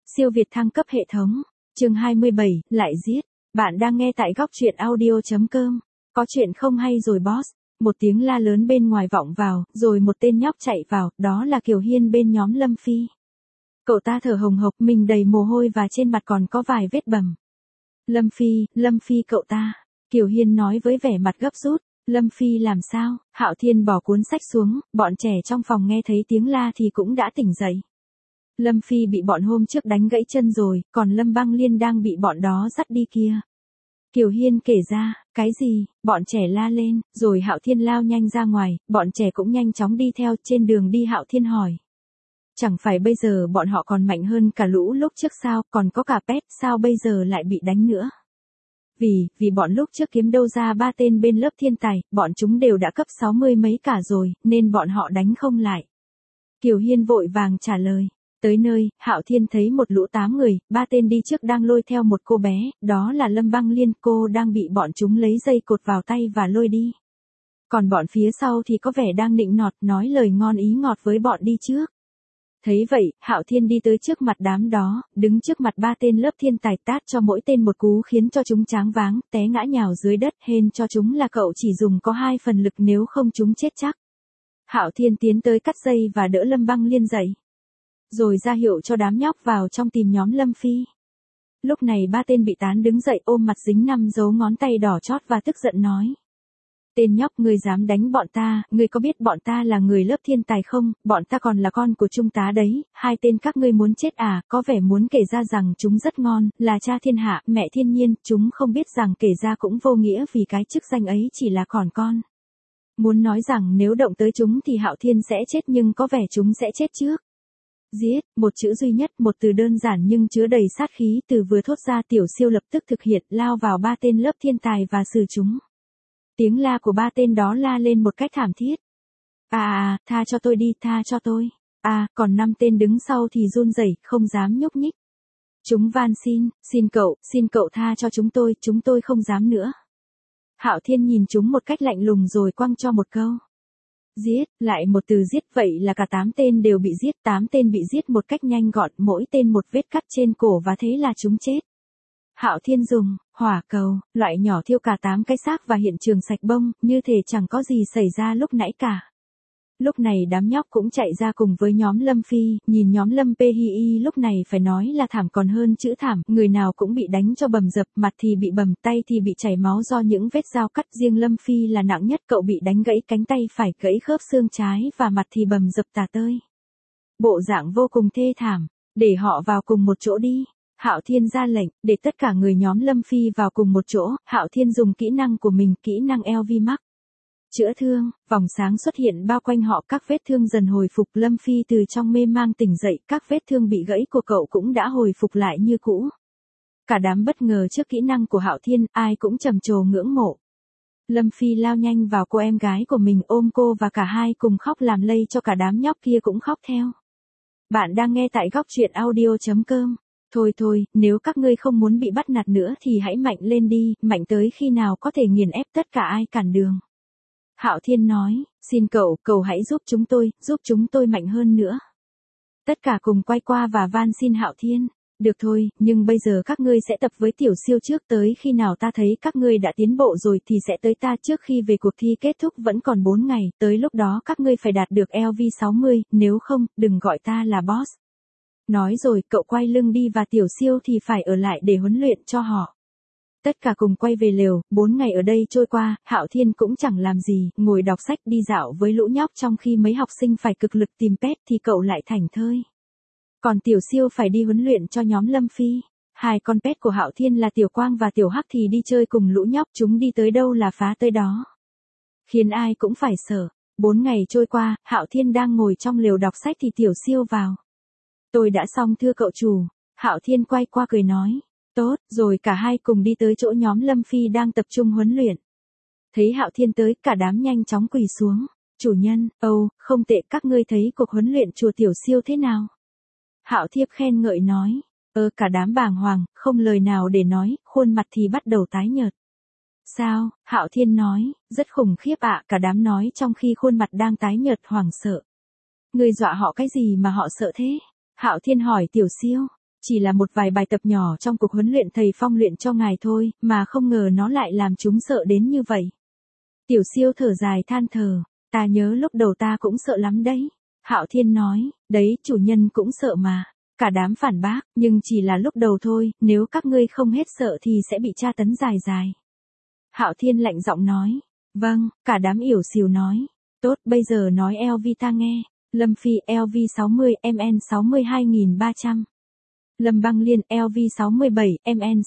Siêu Việt thăng cấp hệ thống. Chương 27, lại giết. Bạn đang nghe tại góc truyện audio.com. Có chuyện không hay rồi boss. Một tiếng la lớn bên ngoài vọng vào, rồi một tên nhóc chạy vào, đó là Kiều Hiên bên nhóm Lâm Phi. Cậu ta thở hồng hộc, mình đầy mồ hôi và trên mặt còn có vài vết bầm. Lâm Phi cậu ta. Kiều Hiên nói với vẻ mặt gấp rút. Lâm Phi làm sao? Hạo Thiên bỏ cuốn sách xuống, bọn trẻ trong phòng nghe thấy tiếng la thì cũng đã tỉnh dậy. Lâm Phi bị bọn hôm trước đánh gãy chân rồi, còn Lâm Băng Liên đang bị bọn đó dắt đi kia. Kiều Hiên kể ra, cái gì? Bọn trẻ la lên, rồi Hạo Thiên lao nhanh ra ngoài, bọn trẻ cũng nhanh chóng đi theo. Trên đường đi Hạo Thiên hỏi. Chẳng phải bây giờ bọn họ còn mạnh hơn cả lũ lúc trước sao, còn có cả pet, sao bây giờ lại bị đánh nữa? Vì bọn lúc trước kiếm đâu ra 3 tên bên lớp thiên tài, bọn chúng đều đã cấp 60 mấy cả rồi, nên bọn họ đánh không lại. Kiều Hiên vội vàng trả lời. Tới nơi, Hạo Thiên thấy một lũ 8 người, 3 tên đi trước đang lôi theo một cô bé, đó là Lâm Băng Liên, cô đang bị bọn chúng lấy dây cột vào tay và lôi đi. Còn bọn phía sau thì có vẻ đang nịnh nọt, nói lời ngon ý ngọt với bọn đi trước. Thấy vậy, Hạo Thiên đi tới trước mặt đám đó, đứng trước mặt 3 tên lớp thiên tài, tát cho mỗi tên một cú khiến cho chúng choáng váng, té ngã nhào dưới đất, hên cho chúng là cậu chỉ dùng có 2 phần lực, nếu không chúng chết chắc. Hạo Thiên tiến tới cắt dây và đỡ Lâm Băng Liên dậy. Rồi ra hiệu cho đám nhóc vào trong tìm nhóm Lâm Phi. Lúc này 3 tên bị tán đứng dậy, ôm mặt dính 5 dấu ngón tay đỏ chót và tức giận nói. Tên nhóc, ngươi dám đánh bọn ta, ngươi có biết bọn ta là người lớp thiên tài không, bọn ta còn là con của trung tá đấy, 2 tên các ngươi muốn chết à, có vẻ muốn kể ra rằng chúng rất ngon, là cha thiên hạ, mẹ thiên nhiên, chúng không biết rằng kể ra cũng vô nghĩa vì cái chức danh ấy chỉ là còn con. Muốn nói rằng nếu động tới chúng thì Hạo Thiên sẽ chết, nhưng có vẻ chúng sẽ chết trước. Giết, một chữ duy nhất, một từ đơn giản nhưng chứa đầy sát khí, từ vừa thốt ra Tiểu Siêu lập tức thực hiện, lao vào 3 tên lớp thiên tài và xử chúng. Tiếng la của 3 tên đó la lên một cách thảm thiết. Tha cho tôi đi, tha cho tôi. Còn 5 tên đứng sau thì run rẩy, không dám nhúc nhích. Chúng van xin cậu tha cho chúng tôi không dám nữa. Hạo Thiên nhìn chúng một cách lạnh lùng rồi quăng cho một câu. Giết, lại một từ giết, vậy là cả 8 tên đều bị giết, 8 tên bị giết một cách nhanh gọn, mỗi tên một vết cắt trên cổ và thế là chúng chết. Hạo Thiên dùng hỏa cầu, loại nhỏ thiêu cả 8 cái xác và hiện trường sạch bông, như thể chẳng có gì xảy ra lúc nãy cả. Lúc này đám nhóc cũng chạy ra cùng với nhóm Lâm Phi, nhìn nhóm Lâm Phi lúc này phải nói là thảm còn hơn chữ thảm, người nào cũng bị đánh cho bầm dập, mặt thì bị bầm, tay thì bị chảy máu do những vết dao cắt, riêng Lâm Phi là nặng nhất, cậu bị đánh gãy cánh tay phải, gãy khớp xương trái và mặt thì bầm dập tả tơi. Bộ dạng vô cùng thê thảm, để họ vào cùng một chỗ đi. Hạo Thiên ra lệnh, để tất cả người nhóm Lâm Phi vào cùng một chỗ, Hạo Thiên dùng kỹ năng của mình, kỹ năng LV Max. Chữa thương, vòng sáng xuất hiện bao quanh họ, các vết thương dần hồi phục, Lâm Phi từ trong mê mang tỉnh dậy, các vết thương bị gãy của cậu cũng đã hồi phục lại như cũ. Cả đám bất ngờ trước kỹ năng của Hạo Thiên, ai cũng trầm trồ ngưỡng mộ. Lâm Phi lao nhanh vào cô em gái của mình, ôm cô và cả hai cùng khóc, làm lây cho cả đám nhóc kia cũng khóc theo. Bạn đang nghe tại góc truyện audio.com. Thôi, nếu các ngươi không muốn bị bắt nạt nữa thì hãy mạnh lên đi, mạnh tới khi nào có thể nghiền ép tất cả ai cản đường. Hạo Thiên nói, xin cậu hãy giúp chúng tôi mạnh hơn nữa. Tất cả cùng quay qua và van xin Hạo Thiên. Được thôi, nhưng bây giờ các ngươi sẽ tập với Tiểu Siêu trước, tới khi nào ta thấy các ngươi đã tiến bộ rồi thì sẽ tới ta, trước khi về cuộc thi kết thúc vẫn còn 4 ngày, tới lúc đó các ngươi phải đạt được LV 60, nếu không, đừng gọi ta là boss. Nói rồi, cậu quay lưng đi và Tiểu Siêu thì phải ở lại để huấn luyện cho họ. Tất cả cùng quay về lều, 4 ngày ở đây trôi qua, Hạo Thiên cũng chẳng làm gì, ngồi đọc sách, đi dạo với lũ nhóc, trong khi mấy học sinh phải cực lực tìm pet thì cậu lại thảnh thơi. Còn Tiểu Siêu phải đi huấn luyện cho nhóm Lâm Phi. 2 con pet của Hạo Thiên là Tiểu Quang và Tiểu Hắc thì đi chơi cùng lũ nhóc, chúng đi tới đâu là phá tới đó. Khiến ai cũng phải sợ. 4 ngày trôi qua, Hạo Thiên đang ngồi trong lều đọc sách thì Tiểu Siêu vào. Tôi đã xong thưa cậu chủ. Hạo Thiên quay qua cười nói. Tốt, rồi cả hai cùng đi tới chỗ nhóm Lâm Phi đang tập trung huấn luyện. Thấy Hạo Thiên tới, cả đám nhanh chóng quỳ xuống. Chủ nhân, không tệ, các ngươi thấy cuộc huấn luyện chùa Tiểu Siêu thế nào? Hạo Thiếp khen ngợi nói. Cả đám bàng hoàng, không lời nào để nói, khuôn mặt thì bắt đầu tái nhợt. Sao? Hạo Thiên nói, rất khủng khiếp ạ, cả đám nói trong khi khuôn mặt đang tái nhợt hoảng sợ. Ngươi dọa họ cái gì mà họ sợ thế? Hạo Thiên hỏi Tiểu Siêu. Chỉ là một vài bài tập nhỏ trong cuộc huấn luyện thầy Phong luyện cho ngài thôi, mà không ngờ nó lại làm chúng sợ đến như vậy. Tiểu Siêu thở dài than thở, ta nhớ lúc đầu ta cũng sợ lắm đấy. Hạo Thiên nói, đấy chủ nhân cũng sợ mà. Cả đám phản bác, nhưng chỉ là lúc đầu thôi, nếu các ngươi không hết sợ thì sẽ bị tra tấn dài dài. Hạo Thiên lạnh giọng nói, vâng, cả đám yểu xìu nói, tốt bây giờ nói LV ta nghe. Lâm Phi LV 60 MN 62300. Lâm Băng Liên LV 67 MN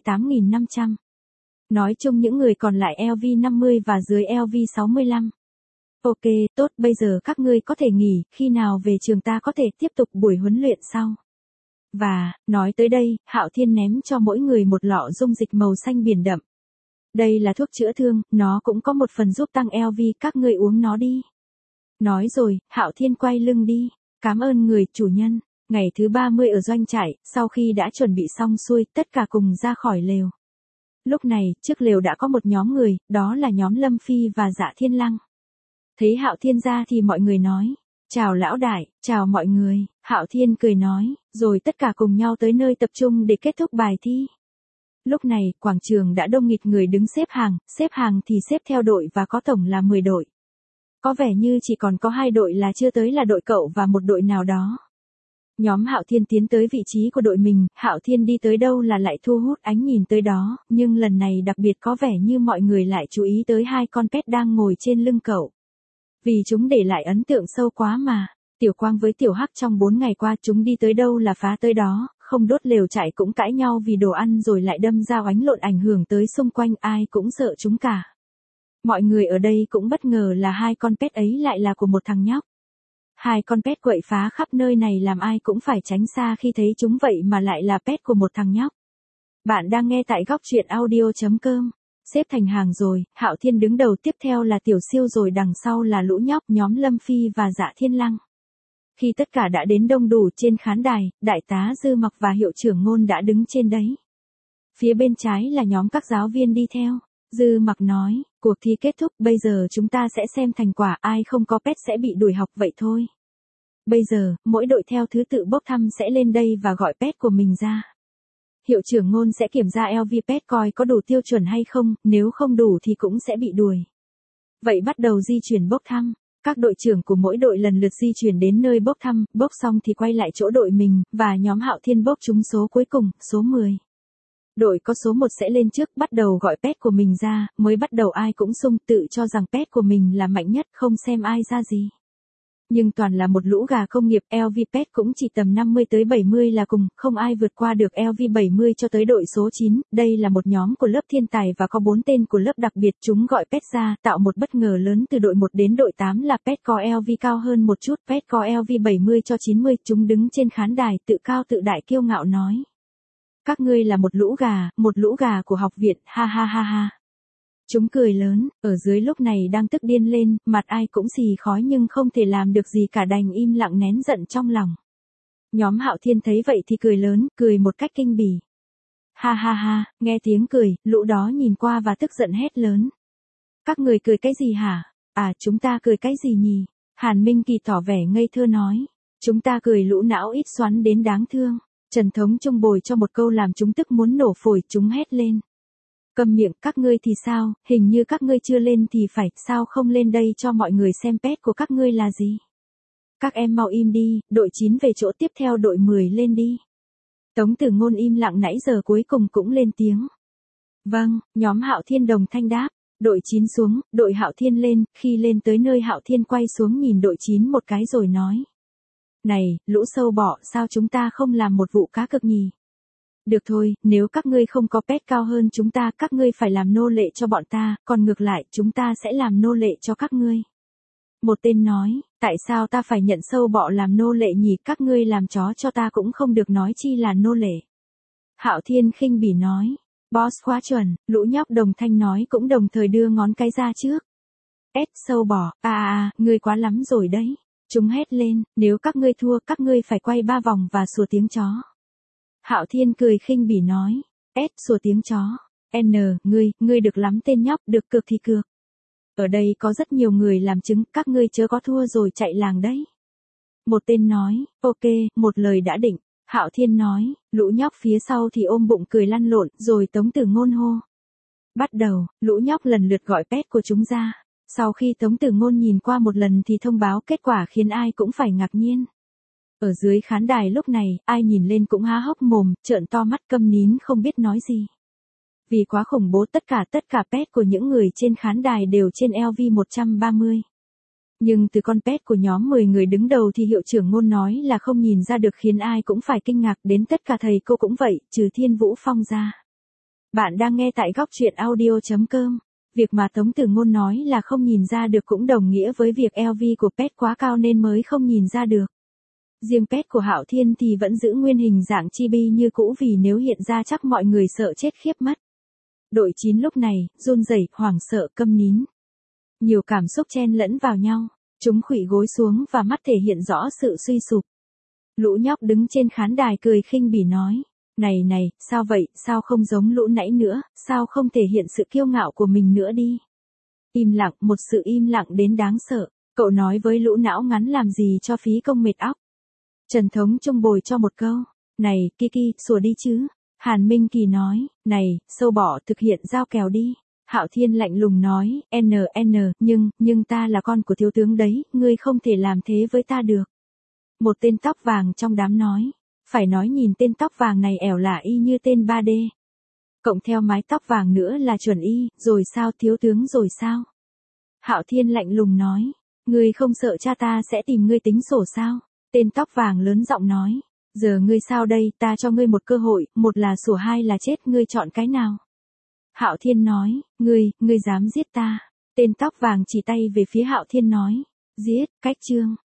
68500. Nói chung những người còn lại LV 50 và dưới LV 65. Ok, tốt bây giờ các ngươi có thể nghỉ, khi nào về trường ta có thể tiếp tục buổi huấn luyện sau. Và, nói tới đây, Hạo Thiên ném cho mỗi người một lọ dung dịch màu xanh biển đậm. Đây là thuốc chữa thương, nó cũng có một phần giúp tăng LV, các ngươi uống nó đi. Nói rồi, Hạo Thiên quay lưng đi. Cảm ơn người chủ nhân. Ngày thứ 30 ở doanh trại, sau khi đã chuẩn bị xong xuôi, tất cả cùng ra khỏi lều. Lúc này, trước lều đã có một nhóm người, đó là nhóm Lâm Phi và Dạ Thiên Lăng. Thấy Hạo Thiên ra thì mọi người nói, chào lão đại, chào mọi người. Hạo Thiên cười nói, rồi tất cả cùng nhau tới nơi tập trung để kết thúc bài thi. Lúc này, quảng trường đã đông nghịt người đứng xếp hàng thì xếp theo đội và có tổng là 10 đội. Có vẻ như chỉ còn có 2 đội là chưa tới là đội cậu và một đội nào đó. Nhóm Hạo Thiên tiến tới vị trí của đội mình, Hạo Thiên đi tới đâu là lại thu hút ánh nhìn tới đó, nhưng lần này đặc biệt có vẻ như mọi người lại chú ý tới 2 con pet đang ngồi trên lưng cậu. Vì chúng để lại ấn tượng sâu quá mà. Tiểu Quang với Tiểu Hắc trong 4 ngày qua chúng đi tới đâu là phá tới đó, không đốt lều trại cũng cãi nhau vì đồ ăn rồi lại đâm ra oánh lộn ảnh hưởng tới xung quanh, ai cũng sợ chúng cả. Mọi người ở đây cũng bất ngờ là 2 con pet ấy lại là của một thằng nhóc. 2 con pet quậy phá khắp nơi này làm ai cũng phải tránh xa khi thấy chúng vậy mà lại là pet của một thằng nhóc. Bạn đang nghe tại góc truyện audio.com. Xếp thành hàng rồi, Hạo Thiên đứng đầu, tiếp theo là Tiểu Siêu rồi đằng sau là lũ nhóc nhóm Lâm Phi và Dạ Thiên Lăng. Khi tất cả đã đến đông đủ trên khán đài, Đại tá Dư Mặc và Hiệu trưởng Ngôn đã đứng trên đấy. Phía bên trái là nhóm các giáo viên đi theo. Dư Mặc nói, cuộc thi kết thúc, bây giờ chúng ta sẽ xem thành quả, ai không có pet sẽ bị đuổi học vậy thôi. Bây giờ, mỗi đội theo thứ tự bốc thăm sẽ lên đây và gọi pet của mình ra. Hiệu trưởng Ngôn sẽ kiểm tra LV pet coi có đủ tiêu chuẩn hay không, nếu không đủ thì cũng sẽ bị đuổi. Vậy bắt đầu di chuyển bốc thăm. Các đội trưởng của mỗi đội lần lượt di chuyển đến nơi bốc thăm, bốc xong thì quay lại chỗ đội mình, và nhóm Hạo Thiên bốc trúng số cuối cùng, số 10. Đội có số 1 sẽ lên trước, bắt đầu gọi pet của mình ra, mới bắt đầu ai cũng sung tự cho rằng pet của mình là mạnh nhất, không xem ai ra gì. Nhưng toàn là một lũ gà công nghiệp, LV pet cũng chỉ tầm 50 tới 70 là cùng, không ai vượt qua được LV 70 cho tới đội số 9, đây là một nhóm của lớp thiên tài và có 4 tên của lớp đặc biệt, chúng gọi pet ra, tạo một bất ngờ lớn từ đội 1 đến đội 8 là pet có LV cao hơn một chút, pet có LV 70 cho 90, chúng đứng trên khán đài, tự cao tự đại kiêu ngạo nói. Các ngươi là một lũ gà của học viện, ha ha ha ha. Chúng cười lớn, ở dưới lúc này đang tức điên lên, mặt ai cũng xì khói nhưng không thể làm được gì cả, đành im lặng nén giận trong lòng. Nhóm Hạo Thiên thấy vậy thì cười lớn, cười một cách kinh bỉ. Ha ha ha, nghe tiếng cười, lũ đó nhìn qua và tức giận hét lớn. Các người cười cái gì hả? À, chúng ta cười cái gì nhỉ? Hàn Minh Kỳ tỏ vẻ ngây thơ nói. Chúng ta cười lũ não ít xoắn đến đáng thương. Trần Thống Trung bồi cho một câu làm chúng tức muốn nổ phổi, chúng hét lên. Câm miệng, các ngươi thì sao, hình như các ngươi chưa lên thì phải, sao không lên đây cho mọi người xem pet của các ngươi là gì? Các em mau im đi, đội 9 về chỗ tiếp theo, đội 10 lên đi. Tống Tử Ngôn im lặng nãy giờ cuối cùng cũng lên tiếng. Vâng, nhóm Hạo Thiên đồng thanh đáp, đội 9 xuống, đội Hạo Thiên lên, khi lên tới nơi Hạo Thiên quay xuống nhìn đội 9 một cái rồi nói. Này, lũ sâu bọ, sao chúng ta không làm một vụ cá cược nhỉ? Được thôi, nếu các ngươi không có pet cao hơn chúng ta, các ngươi phải làm nô lệ cho bọn ta, còn ngược lại, chúng ta sẽ làm nô lệ cho các ngươi. Một tên nói, tại sao ta phải nhận sâu bọ làm nô lệ nhỉ, các ngươi làm chó cho ta cũng không được nói chi là nô lệ. Hạo Thiên khinh bỉ nói, boss quá chuẩn, lũ nhóc đồng thanh nói cũng đồng thời đưa ngón cái ra trước. Sâu bọ, ngươi quá lắm rồi đấy. Chúng hét lên, nếu các ngươi thua, các ngươi phải quay 3 vòng và sủa tiếng chó. Hạo Thiên cười khinh bỉ nói, sủa tiếng chó, ngươi được lắm tên nhóc, được cược thì cược. Ở đây có rất nhiều người làm chứng, các ngươi chớ có thua rồi chạy làng đấy. Một tên nói, ok, một lời đã định. Hạo Thiên nói, lũ nhóc phía sau thì ôm bụng cười lăn lộn, rồi Tống Tử Ngôn hô. Bắt đầu, lũ nhóc lần lượt gọi pet của chúng ra. Sau khi Tống Tử Ngôn nhìn qua một lần thì thông báo kết quả khiến ai cũng phải ngạc nhiên. Ở dưới khán đài lúc này, ai nhìn lên cũng há hốc mồm, trợn to mắt câm nín không biết nói gì. Vì quá khủng bố, tất cả pet của những người trên khán đài đều trên LV130. Nhưng từ con pet của nhóm 10 người đứng đầu thì hiệu trưởng Ngôn nói là không nhìn ra được, khiến ai cũng phải kinh ngạc, đến tất cả thầy cô cũng vậy, trừ Thiên Vũ Phong ra. Bạn đang nghe tại góc truyện audio.com. Việc mà Tống Tử Ngôn nói là không nhìn ra được cũng đồng nghĩa với việc LV của pet quá cao nên mới không nhìn ra được. Riêng pet của Hạo Thiên thì vẫn giữ nguyên hình dạng chibi như cũ, vì nếu hiện ra chắc mọi người sợ chết khiếp mất. Đội 9 lúc này, run rẩy, hoảng sợ, câm nín. Nhiều cảm xúc chen lẫn vào nhau, chúng khuỵu gối xuống và mắt thể hiện rõ sự suy sụp. Lũ nhóc đứng trên khán đài cười khinh bỉ nói, này, sao vậy, sao không giống lũ nãy nữa, sao không thể hiện sự kiêu ngạo của mình nữa đi. Im lặng, một sự im lặng đến đáng sợ, cậu nói với lũ não ngắn làm gì cho phí công mệt óc. Trần Thống Trung bồi cho một câu, này, Kiki, sủa đi chứ. Hàn Minh Kỳ nói, này, sâu bọ, thực hiện giao kèo đi. Hạo Thiên lạnh lùng nói, nhưng ta là con của thiếu tướng đấy, ngươi không thể làm thế với ta được. Một tên tóc vàng trong đám nói, phải nói nhìn tên tóc vàng này ẻo lả y như tên 3D. Cộng theo mái tóc vàng nữa là chuẩn y, rồi sao, thiếu tướng rồi sao? Hạo Thiên lạnh lùng nói, ngươi không sợ cha ta sẽ tìm ngươi tính sổ sao? Tên tóc vàng lớn giọng nói, giờ ngươi sao đây, ta cho ngươi một cơ hội, một là sủa, hai là chết, ngươi chọn cái nào? Hạo Thiên nói, ngươi dám giết ta. Tên tóc vàng chỉ tay về phía Hạo Thiên nói, giết, cách chương.